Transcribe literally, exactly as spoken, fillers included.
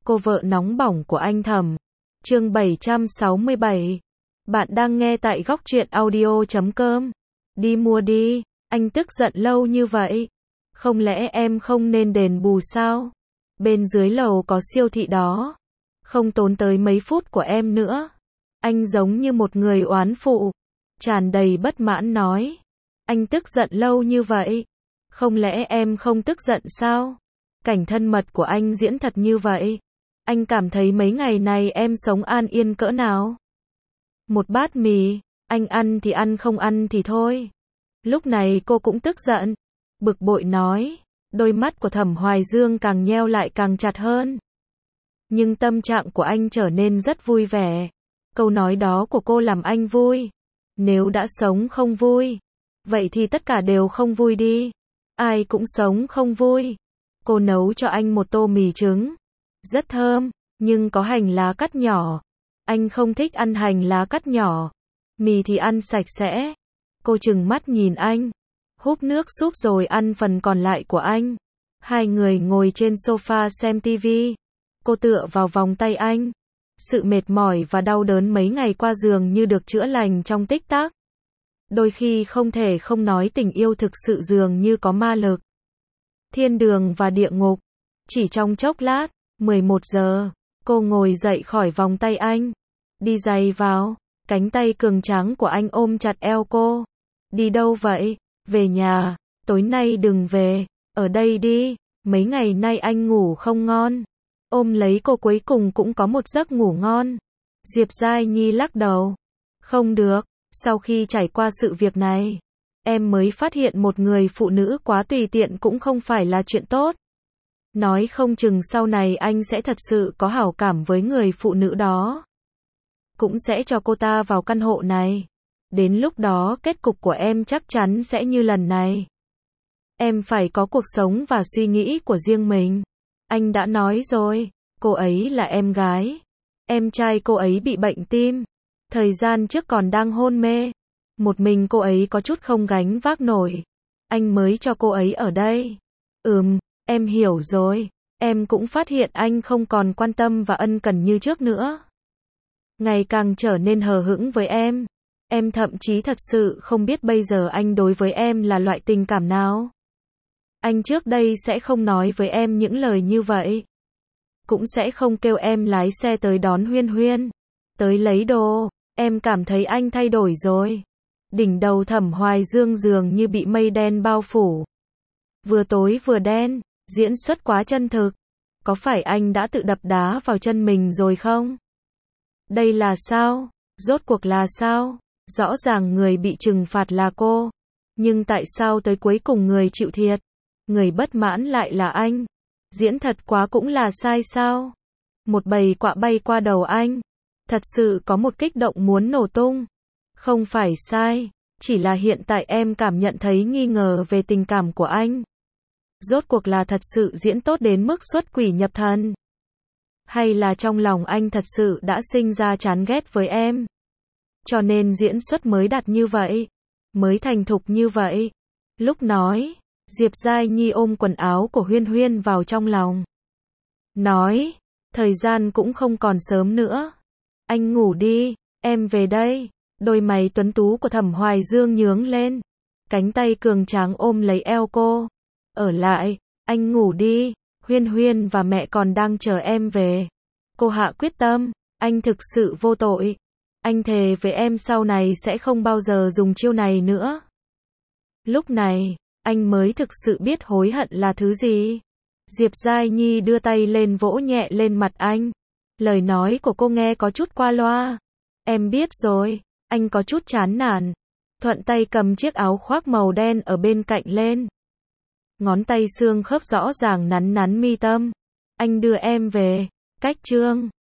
Cô vợ nóng bỏng của anh Thẩm. Chương bảy trăm sáu mươi bảy. Bạn đang nghe tại góc truyện audio chấm com. Đi mua đi, anh tức giận lâu như vậy. Không lẽ em không nên đền bù sao? Bên dưới lầu có siêu thị đó. Không tốn tới mấy phút của em nữa. Anh giống như một người oán phụ. Tràn đầy bất mãn nói. Anh tức giận lâu như vậy. Không lẽ em không tức giận sao? Cảnh thân mật của anh diễn thật như vậy. Anh cảm thấy mấy ngày này em sống an yên cỡ nào? Một bát mì, anh ăn thì ăn không ăn thì thôi. Lúc này cô cũng tức giận, bực bội nói, đôi mắt của Thẩm Hoài Dương càng nheo lại càng chặt hơn. Nhưng tâm trạng của anh trở nên rất vui vẻ. Câu nói đó của cô làm anh vui. Nếu đã sống không vui, vậy thì tất cả đều không vui đi. Ai cũng sống không vui. Cô nấu cho anh một tô mì trứng. Rất thơm, nhưng có hành lá cắt nhỏ. Anh không thích ăn hành lá cắt nhỏ. Mì thì ăn sạch sẽ. Cô trừng mắt nhìn anh. Húp nước súp rồi ăn phần còn lại của anh. Hai người ngồi trên sofa xem tivi. Cô tựa vào vòng tay anh. Sự mệt mỏi và đau đớn mấy ngày qua dường như được chữa lành trong tích tắc. Đôi khi không thể không nói tình yêu thực sự dường như có ma lực. Thiên đường và địa ngục. Chỉ trong chốc lát, mười một giờ, cô ngồi dậy khỏi vòng tay anh. Đi giày vào, cánh tay cường tráng của anh ôm chặt eo cô. Đi đâu vậy? Về nhà, tối nay đừng về, ở đây đi, mấy ngày nay anh ngủ không ngon. Ôm lấy cô cuối cùng cũng có một giấc ngủ ngon. Diệp Giai Nhi lắc đầu. Không được, sau khi trải qua sự việc này, em mới phát hiện một người phụ nữ quá tùy tiện cũng không phải là chuyện tốt. Nói không chừng sau này anh sẽ thật sự có hảo cảm với người phụ nữ đó. Cũng sẽ cho cô ta vào căn hộ này. Đến lúc đó kết cục của em chắc chắn sẽ như lần này. Em phải có cuộc sống và suy nghĩ của riêng mình. Anh đã nói rồi, cô ấy là em gái. Em trai cô ấy bị bệnh tim. Thời gian trước còn đang hôn mê. Một mình cô ấy có chút không gánh vác nổi. Anh mới cho cô ấy ở đây. Ừm, em hiểu rồi. Em cũng phát hiện anh không còn quan tâm và ân cần như trước nữa. Ngày càng trở nên hờ hững với em. Em thậm chí thật sự không biết bây giờ anh đối với em là loại tình cảm nào. Anh trước đây sẽ không nói với em những lời như vậy. Cũng sẽ không kêu em lái xe tới đón Huyên Huyên. Tới lấy đồ. Em cảm thấy anh thay đổi rồi. Đỉnh đầu Thẩm Hoài Dương dường như bị mây đen bao phủ. Vừa tối vừa đen, diễn xuất quá chân thực. Có phải anh đã tự đập đá vào chân mình rồi không? Đây là sao? Rốt cuộc là sao? Rõ ràng người bị trừng phạt là cô. Nhưng tại sao tới cuối cùng người chịu thiệt? Người bất mãn lại là anh. Diễn thật quá cũng là sai sao? Một bầy quạ bay qua đầu anh. Thật sự có một kích động muốn nổ tung. Không phải sai, chỉ là hiện tại em cảm nhận thấy nghi ngờ về tình cảm của anh. Rốt cuộc là thật sự diễn tốt đến mức xuất quỷ nhập thần? Hay là trong lòng anh thật sự đã sinh ra chán ghét với em? Cho nên diễn xuất mới đạt như vậy, mới thành thục như vậy. Lúc nói, Diệp Giai Nhi ôm quần áo của Huyên Huyên vào trong lòng. Nói, thời gian cũng không còn sớm nữa. Anh ngủ đi, em về đây. Đôi mày tuấn tú của Thẩm Hoài Dương nhướng lên. Cánh tay cường tráng ôm lấy eo cô. Ở lại, anh ngủ đi. Huyên Huyên và mẹ còn đang chờ em về. Cô hạ quyết tâm, anh thực sự vô tội. Anh thề với em sau này sẽ không bao giờ dùng chiêu này nữa. Lúc này, anh mới thực sự biết hối hận là thứ gì. Diệp Giai Nhi đưa tay lên vỗ nhẹ lên mặt anh. Lời nói của cô nghe có chút qua loa. Em biết rồi, anh có chút chán nản. Thuận tay cầm chiếc áo khoác màu đen ở bên cạnh lên. Ngón tay xương khớp rõ ràng nắn nắn mi tâm. Anh đưa em về. Cách trương.